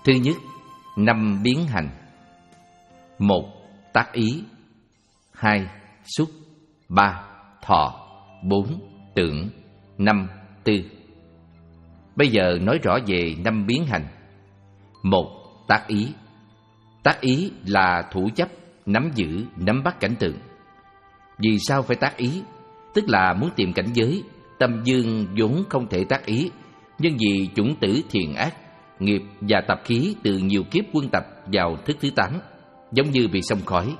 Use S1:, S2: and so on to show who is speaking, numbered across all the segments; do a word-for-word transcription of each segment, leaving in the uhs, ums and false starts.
S1: Thứ nhất, năm biến hành. Một, tác ý. Hai, xúc. Ba, thọ. Bốn, tưởng. Năm, tư. Bây giờ nói rõ về năm biến hành. Một, tác ý. Tác ý là thủ chấp, nắm giữ, nắm bắt cảnh tượng. Vì sao phải tác ý? Tức là muốn tìm cảnh giới. Tâm dương vốn không thể tác ý, nhưng vì chủng tử thiện ác, nghiệp và tập khí từ nhiều kiếp quân tập vào thức thứ tám, giống như bị xông khói.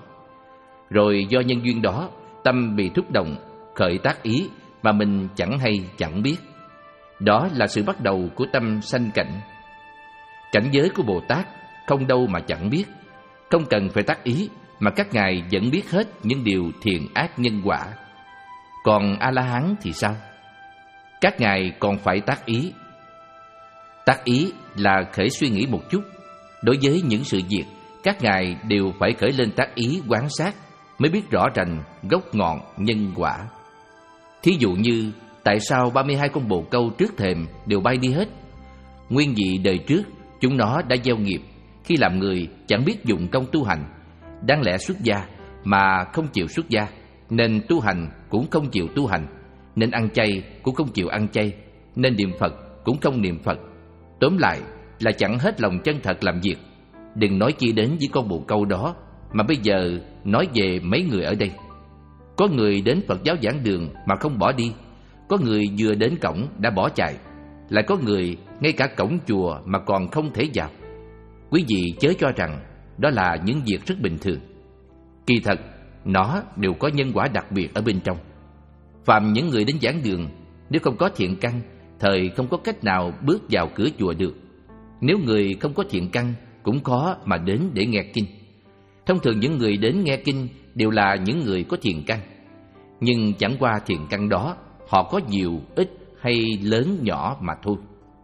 S1: Rồi do nhân duyên đó, tâm bị thúc động, khởi tác ý mà mình chẳng hay chẳng biết. Đó là sự bắt đầu của tâm sanh cảnh. Cảnh giới của Bồ Tát không đâu mà chẳng biết, không cần phải tác ý mà các ngài vẫn biết hết những điều thiện ác nhân quả. Còn A-la-hán thì sao? Các ngài còn phải tác ý. Tác ý là khởi suy nghĩ một chút. Đối với những sự việc, các ngài đều phải khởi lên tác ý quan sát mới biết rõ rành gốc ngọn nhân quả. Thí dụ như tại sao ba mươi hai con bồ câu trước thềm đều bay đi hết? Nguyên vì đời trước chúng nó đã gieo nghiệp, khi làm người chẳng biết dụng công tu hành, đáng lẽ xuất gia mà không chịu xuất gia, nên tu hành cũng không chịu tu hành, nên ăn chay cũng không chịu ăn chay, nên niệm Phật cũng không niệm Phật. Tóm lại là chẳng hết lòng chân thật làm việc. Đừng nói chi đến với con bồ câu đó, mà bây giờ nói về mấy người ở đây. Có người đến Phật giáo giảng đường mà không bỏ đi, có người vừa đến cổng đã bỏ chạy, lại có người ngay cả cổng chùa mà còn không thể vào. Quý vị chớ cho rằng đó là những việc rất bình thường. Kỳ thật, nó đều có nhân quả đặc biệt ở bên trong. Phàm những người đến giảng đường, nếu không có thiện căn, thời không có cách nào bước vào cửa chùa được. Nếu người không có thiện căn, cũng khó mà đến để nghe kinh. Thông thường những người đến nghe kinh đều là những người có thiện căn. Nhưng chẳng qua thiện căn đó, họ có nhiều, ít hay lớn nhỏ mà thôi.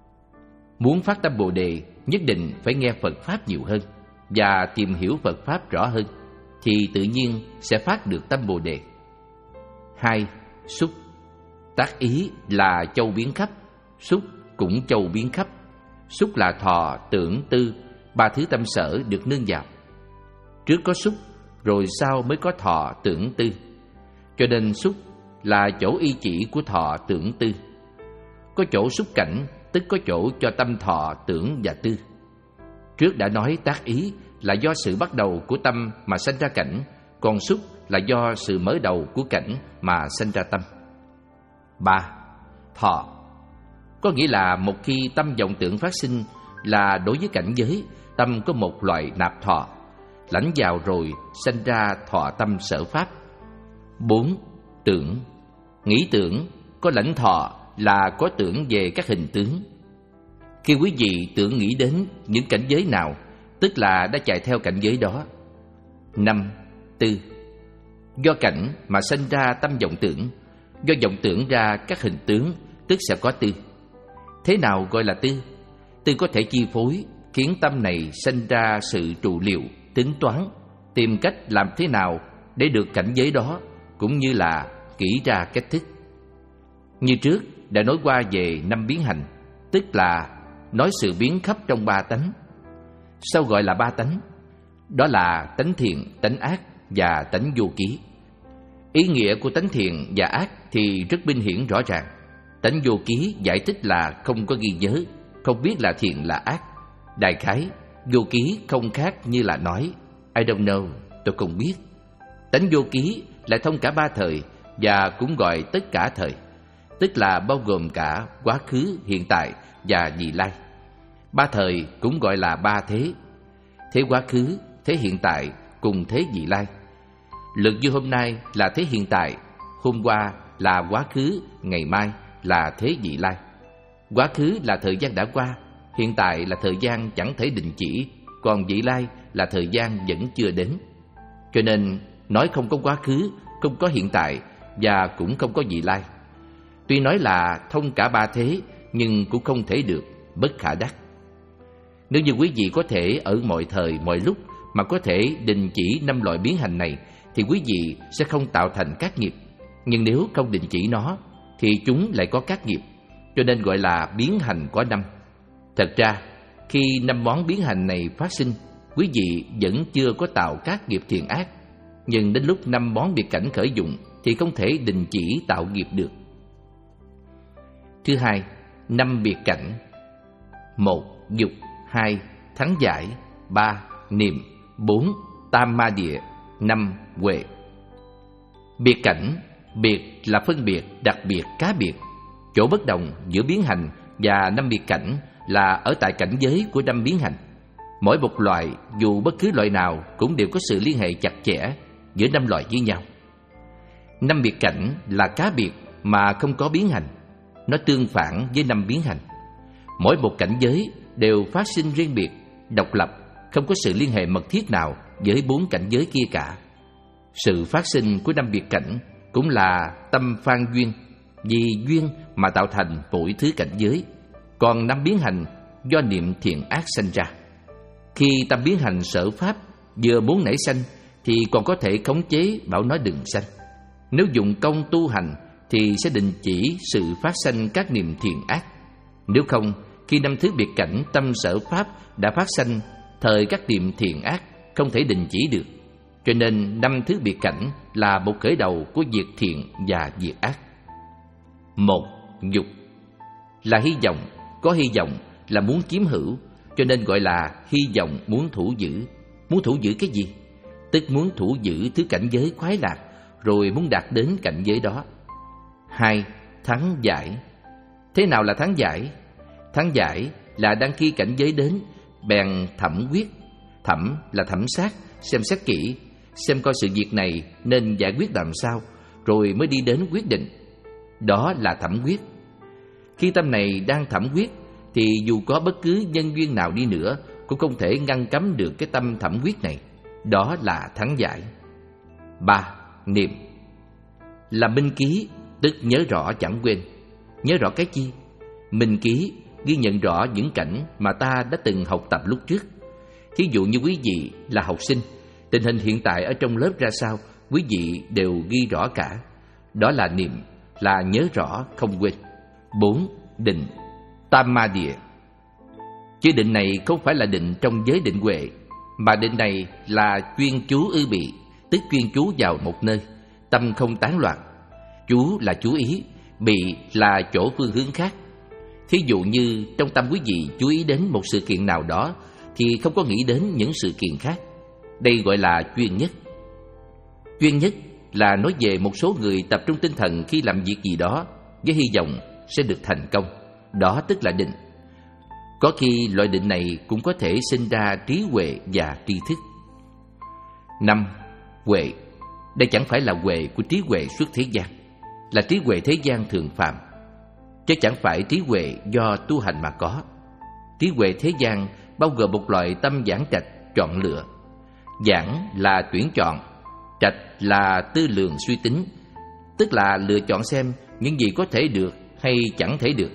S1: Muốn phát tâm Bồ Đề, nhất định phải nghe Phật Pháp nhiều hơn và tìm hiểu Phật Pháp rõ hơn, thì tự nhiên sẽ phát được tâm Bồ Đề. Hai, xúc. Tác ý là châu biến khắp, xúc cũng châu biến khắp. Xúc là thọ, tưởng, tư, ba thứ tâm sở được nương vào. Trước có xúc, rồi sau mới có thọ, tưởng, tư. Cho nên xúc là chỗ y chỉ của thọ, tưởng, tư. Có chỗ xúc cảnh, tức có chỗ cho tâm thọ, tưởng và tư. Trước đã nói tác ý là do sự bắt đầu của tâm mà sanh ra cảnh, còn xúc là do sự mở đầu của cảnh mà sanh ra tâm. Ba, thọ. Có nghĩa là một khi tâm vọng tưởng phát sinh là đối với cảnh giới, tâm có một loại nạp thọ, lãnh vào rồi sanh ra thọ tâm sở pháp. Bốn, tưởng. Nghĩ tưởng, có lãnh thọ là có tưởng về các hình tướng. Khi quý vị tưởng nghĩ đến những cảnh giới nào, tức là đã chạy theo cảnh giới đó. Năm, tư. Do cảnh mà sanh ra tâm vọng tưởng, do vọng tưởng ra các hình tướng, tức sẽ có tư. Thế nào gọi là tư? Tư có thể chi phối, khiến tâm này sanh ra sự trụ liệu, tính toán, tìm cách làm thế nào để được cảnh giới đó, cũng như là kỹ ra cách thức. Như trước đã nói qua về năm biến hành, tức là nói sự biến khắp trong ba tánh. Sao gọi là ba tánh? Đó là tánh thiện, tánh ác và tánh vô ký. Ý nghĩa của tánh thiện và ác thì rất minh hiển rõ ràng. Tánh vô ký giải thích là không có ghi nhớ, không biết là thiện là ác. Đại khái, vô ký không khác như là nói I don't know, tôi không biết. Tánh vô ký là thông cả ba thời và cũng gọi tất cả thời, tức là bao gồm cả quá khứ, hiện tại và vị lai. Ba thời cũng gọi là ba thế: thế quá khứ, thế hiện tại cùng thế vị lai. Lực như hôm nay là thế hiện tại, hôm qua là quá khứ, ngày mai là thế vị lai. Quá khứ là thời gian đã qua, hiện tại là thời gian chẳng thể định chỉ, còn vị lai là thời gian vẫn chưa đến. Cho nên nói không có quá khứ, không có hiện tại và cũng không có vị lai. Tuy nói là thông cả ba thế, nhưng cũng không thể được, bất khả đắc. Nếu như quý vị có thể ở mọi thời mọi lúc mà có thể đình chỉ năm loại biến hành này, thì quý vị sẽ không tạo thành các nghiệp. Nhưng nếu không đình chỉ nó thì chúng lại có các nghiệp, cho nên gọi là biến hành có năm. Thật ra khi năm món biến hành này phát sinh, quý vị vẫn chưa có tạo các nghiệp thiện ác. Nhưng đến lúc năm món biệt cảnh khởi dụng thì không thể đình chỉ tạo nghiệp được. Thứ hai, năm biệt cảnh. Một, dục. Hai, thắng giải. Ba, niệm. Bốn, tam ma địa. Năm, huệ. Biệt cảnh, biệt là phân biệt, đặc biệt, cá biệt. Chỗ bất đồng giữa biến hành và năm biệt cảnh là ở tại cảnh giới của năm biến hành. Mỗi một loại, dù bất cứ loại nào, cũng đều có sự liên hệ chặt chẽ giữa năm loại với nhau. Năm biệt cảnh là cá biệt mà không có biến hành. Nó tương phản với năm biến hành. Mỗi một cảnh giới đều phát sinh riêng biệt, độc lập, không có sự liên hệ mật thiết nào với bốn cảnh giới kia cả. Sự phát sinh của năm biệt cảnh cũng là tâm phan duyên, vì duyên mà tạo thành mỗi thứ cảnh giới. Còn năm biến hành do niệm thiện ác sanh ra. Khi tâm biến hành sở pháp vừa muốn nảy sanh thì còn có thể khống chế bảo nó đừng sanh. Nếu dùng công tu hành thì sẽ đình chỉ sự phát sanh các niệm thiện ác. Nếu không, khi năm thứ biệt cảnh tâm sở pháp đã phát sanh, thời các niệm thiện ác không thể đình chỉ được. Cho nên năm thứ biệt cảnh là một khởi đầu của việc thiện và việc ác. Một, dục. Là hy vọng, có hy vọng là muốn chiếm hữu, cho nên gọi là hy vọng muốn thủ giữ. Muốn thủ giữ cái gì? Tức muốn thủ giữ thứ cảnh giới khoái lạc, rồi muốn đạt đến cảnh giới đó. Hai, thắng giải. Thế nào là thắng giải? Thắng giải là đang khi cảnh giới đến, bèn thẩm quyết. Thẩm là thẩm sát, xem xét kỹ, xem coi sự việc này nên giải quyết làm sao, rồi mới đi đến quyết định. Đó là thẩm quyết. Khi tâm này đang thẩm quyết, thì dù có bất cứ nhân duyên nào đi nữa cũng không thể ngăn cấm được cái tâm thẩm quyết này. Đó là thắng giải. Ba, niệm. Là minh ký, tức nhớ rõ chẳng quên. Nhớ rõ cái chi? Minh ký ghi nhận rõ những cảnh mà ta đã từng học tập lúc trước. Thí dụ như quý vị là học sinh, tình hình hiện tại ở trong lớp ra sao, quý vị đều ghi rõ cả. Đó là niệm, là nhớ rõ không quên. Bốn, định. Tam ma địa. Chữ định này không phải là định trong giới định huệ, mà định này là chuyên chú ư bị, tức chuyên chú vào một nơi, tâm không tán loạn. Chú là chú ý, bị là chỗ phương hướng khác. Thí dụ như trong tâm quý vị chú ý đến một sự kiện nào đó thì không có nghĩ đến những sự kiện khác. Đây gọi là chuyên nhất. Chuyên nhất là nói về một số người tập trung tinh thần khi làm việc gì đó với hy vọng sẽ được thành công. Đó tức là định. Có khi loại định này cũng có thể sinh ra trí huệ và tri thức. Năm, huệ. Đây chẳng phải là huệ của trí huệ xuất thế gian, là trí huệ thế gian thường phạm, chứ chẳng phải trí huệ do tu hành mà có. Trí huệ thế gian bao gồm một loại tâm giảng trạch, chọn lựa. Giảng là tuyển chọn, trạch là tư lường suy tính, tức là lựa chọn xem những gì có thể được hay chẳng thể được.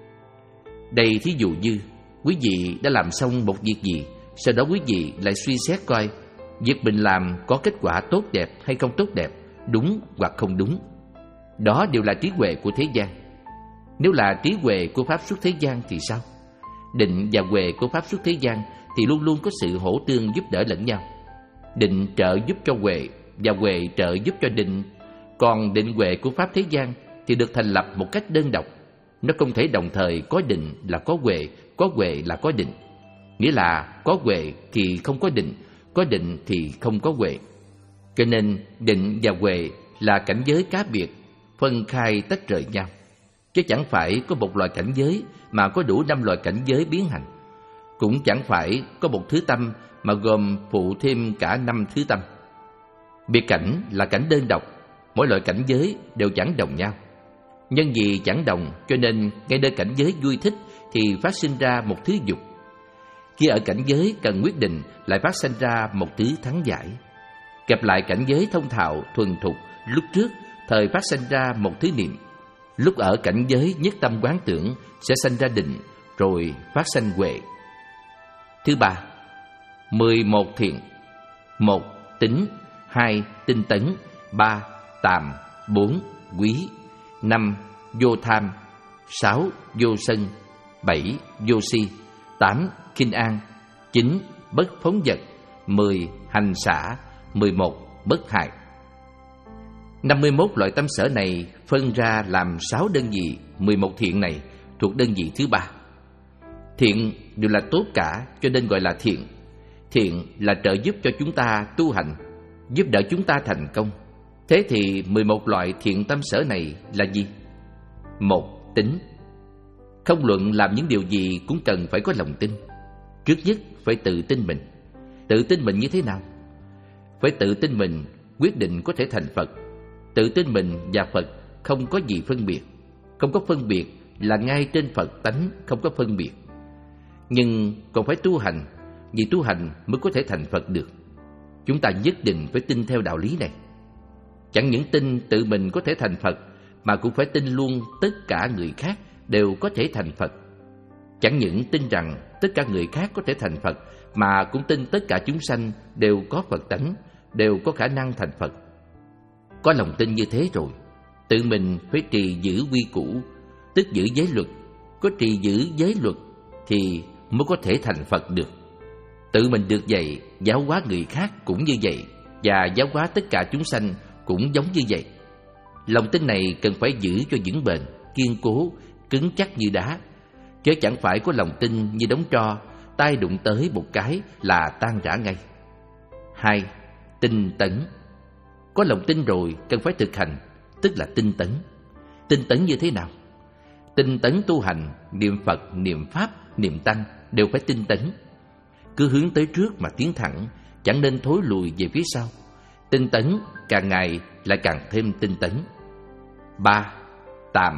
S1: Đây thí dụ như quý vị đã làm xong một việc gì, sau đó quý vị lại suy xét coi việc mình làm có kết quả tốt đẹp hay không tốt đẹp, đúng hoặc không đúng. Đó đều là trí huệ của thế gian. Nếu là trí huệ của pháp xuất thế gian thì sao? Định và huệ của pháp xuất thế gian thì luôn luôn có sự hỗ tương giúp đỡ lẫn nhau. Định trợ giúp cho huệ và huệ trợ giúp cho định. Còn định huệ của pháp thế gian thì được thành lập một cách đơn độc. Nó không thể đồng thời có định là có huệ, có huệ là có định. Nghĩa là có huệ thì không có định, có định thì không có huệ. Cho nên định và huệ là cảnh giới cá biệt, phân khai tách rời nhau, chứ chẳng phải có một loại cảnh giới mà có đủ năm loại cảnh giới biến hành. Cũng chẳng phải có một thứ tâm mà gồm phụ thêm cả năm thứ tâm. Biệt cảnh là cảnh đơn độc, mỗi loại cảnh giới đều chẳng đồng nhau. Nhân vì chẳng đồng cho nên ngay nơi cảnh giới vui thích thì phát sinh ra một thứ dục. Khi ở cảnh giới cần quyết định lại phát sinh ra một thứ thắng giải. Kẹp lại cảnh giới thông thạo, thuần thục lúc trước thời phát sinh ra một thứ niệm. Lúc ở cảnh giới nhất tâm quán tưởng sẽ sanh ra định, rồi phát sanh huệ. Thứ ba, mười một thiện. Một, tính. Hai, tinh tấn. Ba, tàm. Bốn, quý. Năm, vô tham. Sáu, vô sân. Bảy, vô si. Tám, khinh an. Chín, bất phóng dật. Mười, hành xả. Mười một, bất hại. Năm mươi mốt loại tâm sở này phân ra làm sáu đơn vị. Mười một thiện này thuộc đơn vị thứ ba. Thiện đều là tốt cả, cho nên gọi là thiện. Thiện là trợ giúp cho chúng ta tu hành, giúp đỡ chúng ta thành công. Thế thì mười một loại thiện tâm sở này là gì? Một, tín. Không luận làm những điều gì cũng cần phải có lòng tin. Trước nhất phải tự tin mình. Tự tin mình như thế nào? Phải tự tin mình quyết định có thể thành Phật. Tự tin mình và Phật không có gì phân biệt. Không có phân biệt là ngay trên Phật tánh không có phân biệt. Nhưng còn phải tu hành, vì tu hành mới có thể thành Phật được. Chúng ta nhất định phải tin theo đạo lý này. Chẳng những tin tự mình có thể thành Phật, mà cũng phải tin luôn tất cả người khác đều có thể thành Phật. Chẳng những tin rằng tất cả người khác có thể thành Phật, mà cũng tin tất cả chúng sanh đều có Phật tánh, đều có khả năng thành Phật. Có lòng tin như thế rồi, tự mình phải trì giữ quy củ, tức giữ giới luật. Có trì giữ giới luật thì mới có thể thành Phật được. Tự mình được vậy, giáo hóa người khác cũng như vậy, và giáo hóa tất cả chúng sanh cũng giống như vậy. Lòng tin này cần phải giữ cho vững bền, kiên cố, cứng chắc như đá, chứ chẳng phải có lòng tin như đống tro, tay đụng tới một cái là tan rã ngay. Hai, tinh tấn. Có lòng tin rồi cần phải thực hành, tức là tinh tấn. Tinh tấn như thế nào? Tinh tấn tu hành, niệm Phật, niệm Pháp, niệm Tăng đều phải tinh tấn. Cứ hướng tới trước mà tiến thẳng, chẳng nên thối lùi về phía sau. Tinh tấn càng ngày lại càng thêm tinh tấn. Ba, tàm.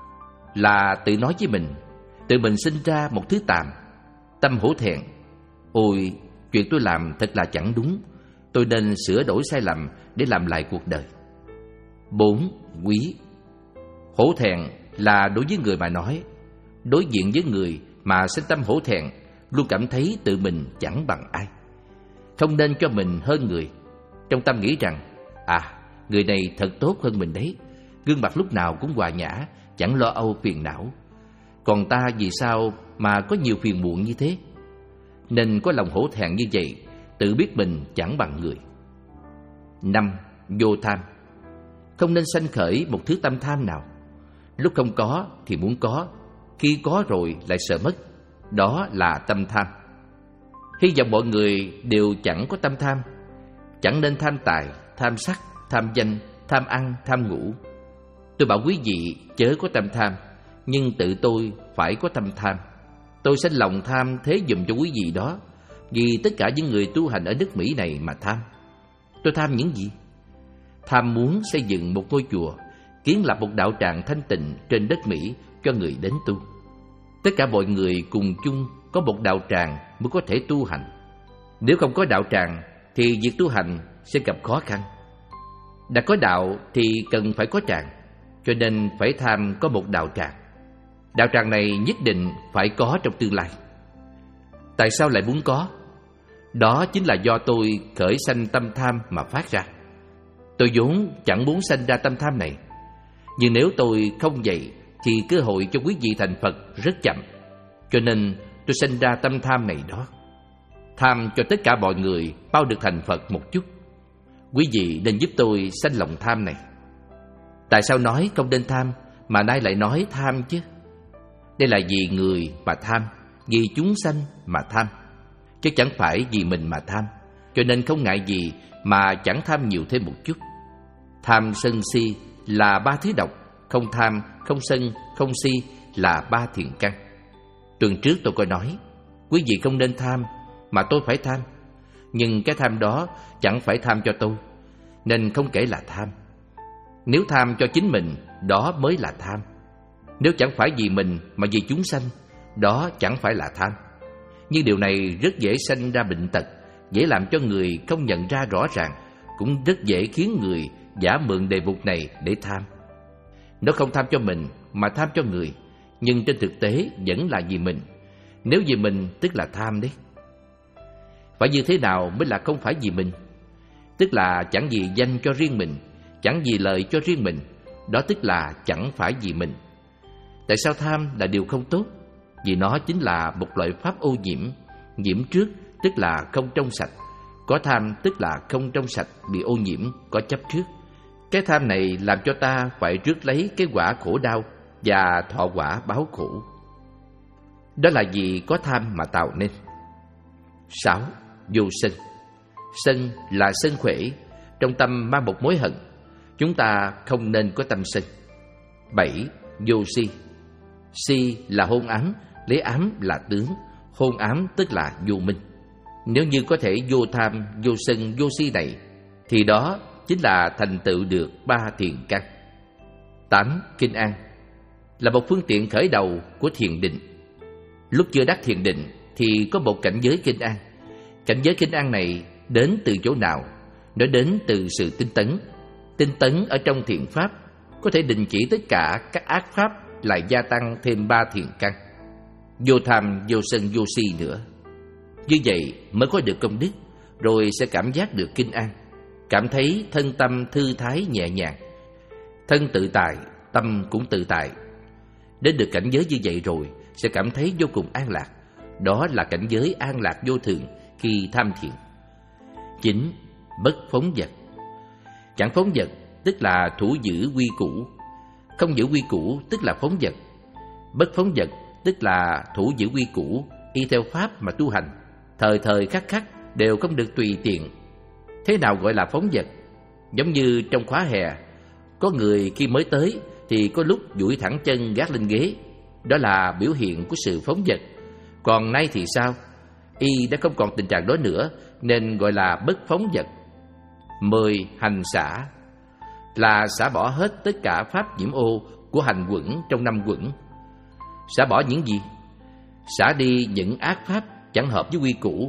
S1: Là tự nói với mình, tự mình sinh ra một thứ tàm. Tâm hổ thẹn. Ôi, chuyện tôi làm thật là chẳng đúng, tôi nên sửa đổi sai lầm để làm lại cuộc đời. Bốn, quý. Hổ thẹn là đối với người mà nói. Đối diện với người mà sinh tâm hổ thẹn, luôn cảm thấy tự mình chẳng bằng ai, không nên cho mình hơn người. Trong tâm nghĩ rằng, à, người này thật tốt hơn mình đấy, gương mặt lúc nào cũng hòa nhã, chẳng lo âu phiền não. Còn ta vì sao mà có nhiều phiền muộn như thế? Nên có lòng hổ thẹn như vậy, tự biết mình chẳng bằng người. Năm, vô tham. Không nên sanh khởi một thứ tâm tham nào. Lúc không có thì muốn có, khi có rồi lại sợ mất. Đó là tâm tham. Hy vọng mọi người đều chẳng có tâm tham. Chẳng nên tham tài, tham sắc, tham danh, tham ăn, tham ngủ. Tôi bảo quý vị chớ có tâm tham, nhưng tự tôi phải có tâm tham. Tôi sanh lòng tham thế dùm cho quý vị đó, vì tất cả những người tu hành ở nước Mỹ này mà tham. Tôi tham những gì? Tham muốn xây dựng một ngôi chùa, kiến lập một đạo tràng thanh tịnh trên đất Mỹ cho người đến tu. Tất cả mọi người cùng chung có một đạo tràng mới có thể tu hành. Nếu không có đạo tràng thì việc tu hành sẽ gặp khó khăn. Đã có đạo thì cần phải có tràng, cho nên phải tham có một đạo tràng. Đạo tràng này nhất định phải có trong tương lai. Tại sao lại muốn có? Đó chính là do tôi khởi sanh tâm tham mà phát ra. Tôi vốn chẳng muốn sanh ra tâm tham này, nhưng nếu tôi không vậy thì cơ hội cho quý vị thành Phật rất chậm. Cho nên tôi sanh ra tâm tham này đó. Tham cho tất cả mọi người bao được thành Phật một chút. Quý vị nên giúp tôi sanh lòng tham này. Tại sao nói không nên tham mà nay lại nói tham chứ? Đây là vì người mà tham, vì chúng sanh mà tham, chứ chẳng phải vì mình mà tham. Cho nên không ngại gì mà chẳng tham nhiều thêm một chút. Tham sân si là ba thứ độc. Không tham, không sân, không si là ba thiện căn. Tuần trước tôi có nói, quý vị không nên tham, mà tôi phải tham. Nhưng cái tham đó chẳng phải tham cho tôi, nên không kể là tham. Nếu tham cho chính mình, đó mới là tham. Nếu chẳng phải vì mình mà vì chúng sanh, đó chẳng phải là tham. Nhưng điều này rất dễ sanh ra bệnh tật, dễ làm cho người không nhận ra rõ ràng, cũng rất dễ khiến người giả mượn đề mục này để tham. Nó không tham cho mình mà tham cho người, nhưng trên thực tế vẫn là vì mình. Nếu vì mình tức là tham đấy. Phải như thế nào mới là không phải vì mình? Tức là chẳng vì danh cho riêng mình, chẳng vì lợi cho riêng mình. Đó tức là chẳng phải vì mình. Tại sao tham là điều không tốt? vì nó chính là một loại pháp ô nhiễm. Nhiễm trước tức là không trong sạch, có tham tức là không trong sạch bị ô nhiễm, có chấp trước. Cái tham này làm cho ta phải rước lấy cái quả khổ đau và thọ quả báo khổ. Đó là vì có tham mà tạo nên. Sáu. Vô sân. Sân là sân khỏe, trong tâm mang một mối hận. Chúng ta không nên có tâm sân. Bảy. Vô si. Si là hôn ám, lấy ám là tướng. Hôn ám tức là vô minh. Nếu như có thể vô tham, vô sân, vô si này, thì đó chính là thành tựu được ba thiền căn. Tám. Kinh an là một phương tiện khởi đầu của thiền định. Lúc chưa đắc thiền định thì có một cảnh giới kinh an. Cảnh giới kinh an này đến từ chỗ nào? Nó đến từ sự tinh tấn. Tinh tấn ở trong thiền pháp có thể đình chỉ tất cả các ác pháp, lại gia tăng thêm ba thiền căn: vô tham, vô sân, vô si nữa. Như vậy mới có được công đức, rồi sẽ cảm giác được kinh an, cảm thấy thân tâm thư thái nhẹ nhàng. Thân tự tại, tâm cũng tự tại. Đến được cảnh giới như vậy rồi sẽ cảm thấy vô cùng an lạc. Đó là cảnh giới an lạc vô thường khi tham thiền. Chín. Bất phóng dật. Chẳng phóng dật tức là thủ giữ quy củ. Không giữ quy củ tức là phóng dật. Bất phóng dật tức là thủ giữ quy củ, y theo pháp mà tu hành, thời thời khắc khắc đều không được tùy tiện. Thế nào gọi là phóng dật? Giống như trong khóa hè, có người khi mới tới thì có lúc duỗi thẳng chân gác lên ghế, đó là biểu hiện của sự phóng dật. Còn nay thì sao? Y đã không còn tình trạng đó nữa, nên gọi là bất phóng dật. Mười. Hành xả là xả bỏ hết tất cả pháp nhiễm ô của hành quẩn trong năm quẩn. Xả bỏ những gì? Xả đi những ác pháp chẳng hợp với quy củ.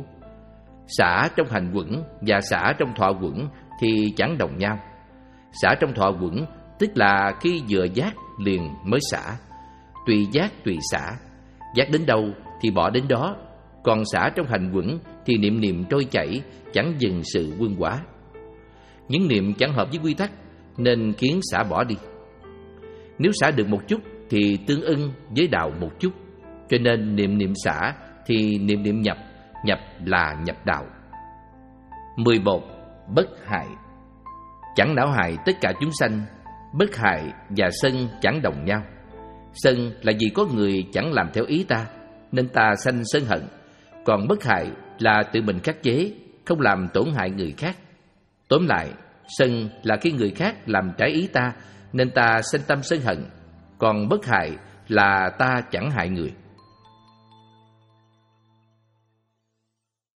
S1: Xả trong hành quẩn và xả trong thọ quẩn thì chẳng đồng nhau. Xả trong thọ quẩn tức là khi vừa giác liền mới xả, tùy giác tùy xả, giác đến đâu thì bỏ đến đó. Còn xả trong hành quẩn thì niệm niệm trôi chảy, chẳng dừng sự quân hóa. Những niệm chẳng hợp với quy tắc nên khiến xả bỏ đi. Nếu xả được một chút thì tương ưng với đạo một chút, cho nên niệm niệm xả thì niệm niệm nhập, nhập là nhập đạo. Mười một. Bất hại. Chẳng não hại tất cả chúng sanh. Bất hại và sân chẳng đồng nhau. Sân là vì có người chẳng làm theo ý ta nên ta sanh sân hận. Còn bất hại là tự mình khắc chế, không làm tổn hại người khác. Tóm lại, sân là khi người khác làm trái ý ta nên ta sanh tâm sân hận. Còn bất hại là ta chẳng hại người.